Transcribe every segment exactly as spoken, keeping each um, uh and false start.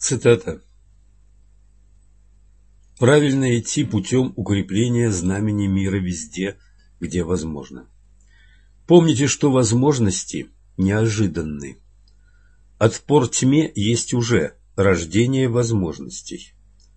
Цитата. «Правильно идти путем укрепления знамени мира везде, где возможно. Помните, что возможности неожиданны. Отпор тьме есть уже рождение возможностей.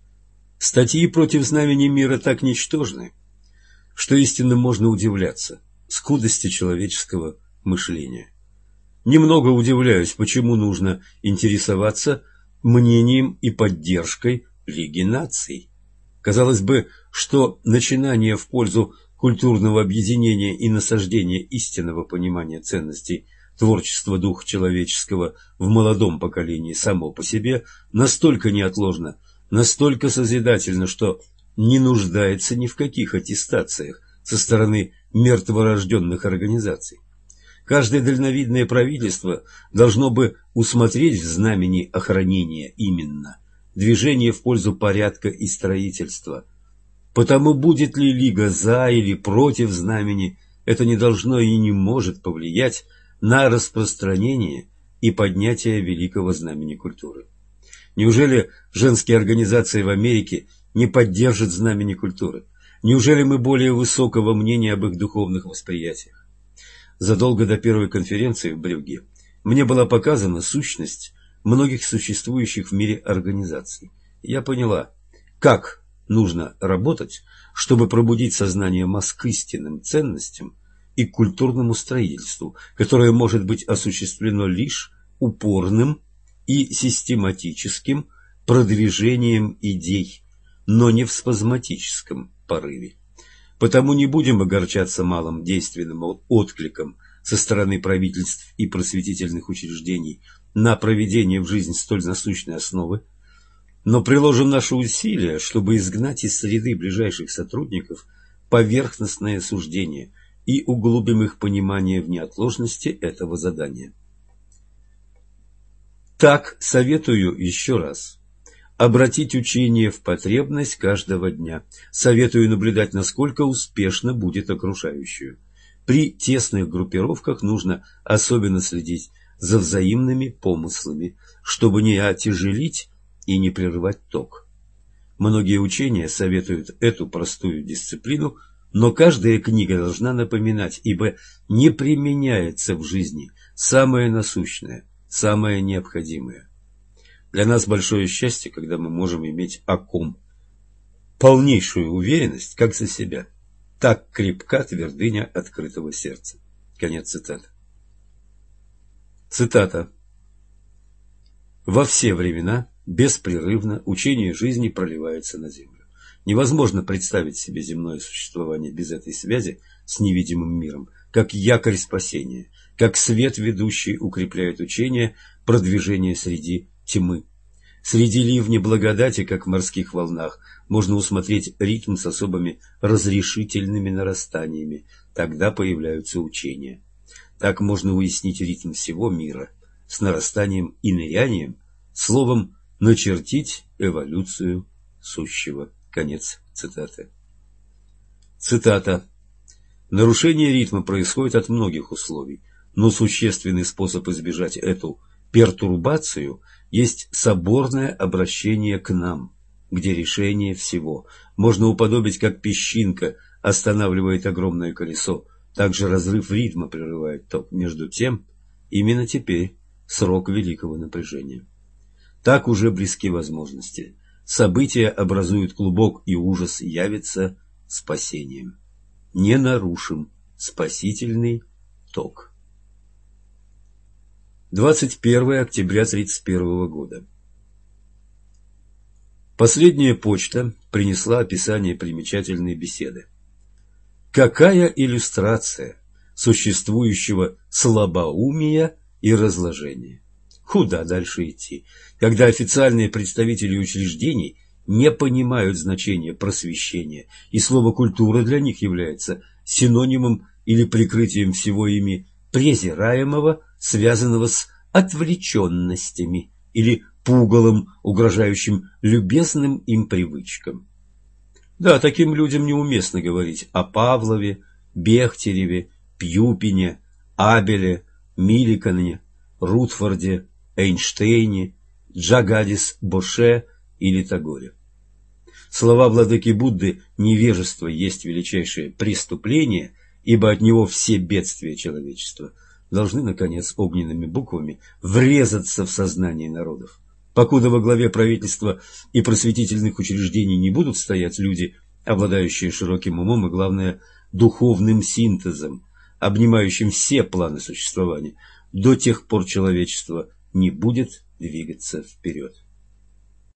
Статьи против знамени мира так ничтожны, что истинно можно удивляться скудости человеческого мышления. Немного удивляюсь, почему нужно интересоваться мнением и поддержкой Лиги наций. Казалось бы, что начинание в пользу культурного объединения и насаждения истинного понимания ценностей творчества духа человеческого в молодом поколении само по себе настолько неотложно, настолько созидательно, что не нуждается ни в каких аттестациях со стороны мертворожденных организаций. Каждое дальновидное правительство должно бы усмотреть в знамени охранения именно движение в пользу порядка и строительства. Потому будет ли Лига за или против знамени, это не должно и не может повлиять на распространение и поднятие великого знамени культуры. Неужели женские организации в Америке не поддержат знамени культуры? Неужели мы более высокого мнения об их духовных восприятиях? Задолго до первой конференции в Брюгге мне была показана сущность многих существующих в мире организаций. Я поняла, как нужно работать, чтобы пробудить сознание масс к истинным ценностям и к культурному строительству, которое может быть осуществлено лишь упорным и систематическим продвижением идей, но не в спазматическом порыве. Потому не будем огорчаться малым действенным откликом со стороны правительств и просветительных учреждений на проведение в жизнь столь насущной основы, но приложим наши усилия, чтобы изгнать из среды ближайших сотрудников поверхностное суждение и углубим их понимание в неотложности этого задания. Так, советую еще раз обратить учение в потребность каждого дня. Советую наблюдать, насколько успешно будет окружающую. При тесных группировках нужно особенно следить за взаимными помыслами, чтобы не отяжелить и не прерывать ток. Многие учения советуют эту простую дисциплину, но каждая книга должна напоминать, ибо не применяется в жизни самое насущное, самое необходимое. Для нас большое счастье, когда мы можем иметь о ком полнейшую уверенность, как за себя. Так крепка твердыня открытого сердца. Конец цитаты. Цитата. Во все времена беспрерывно учение жизни проливается на землю. Невозможно представить себе земное существование без этой связи с невидимым миром, как якорь спасения, как свет, ведущий, укрепляет учение продвижения среди тьмы. Среди ливня благодати, как в морских волнах, можно усмотреть ритм с особыми разрешительными нарастаниями. Тогда появляются учения. Так можно уяснить ритм всего мира с нарастанием и нырянием, словом, начертить эволюцию сущего. Конец цитаты. Цитата. Нарушение ритма происходит от многих условий, но существенный способ избежать эту пертурбацию есть соборное обращение к нам, где решение всего. Можно уподобить, как песчинка останавливает огромное колесо, также разрыв ритма прерывает ток. Между тем, именно теперь срок великого напряжения. Так уже близки возможности. События образуют клубок, и ужас явится спасением. Не нарушим спасительный ток. двадцать первое октября тридцать первого года. Последняя почта принесла описание примечательной беседы. Какая иллюстрация существующего слабоумия и разложения! Куда дальше идти, когда официальные представители учреждений не понимают значения просвещения, и слово «культура» для них является синонимом или прикрытием всего ими презираемого, связанного с отвлеченностями или пугалом, угрожающим любезным им привычкам. Да, таким людям неуместно говорить о Павлове, Бехтереве, Пьюпине, Абеле, Миликоне, Рутфорде, Эйнштейне, Джагадис Боше или Тагоре. Слова владыки Будды «невежество есть величайшее преступление, ибо от него все бедствия человечества» должны, наконец, огненными буквами врезаться в сознание народов. Покуда во главе правительства и просветительных учреждений не будут стоять люди, обладающие широким умом и, главное, духовным синтезом, обнимающим все планы существования, до тех пор человечество не будет двигаться вперед.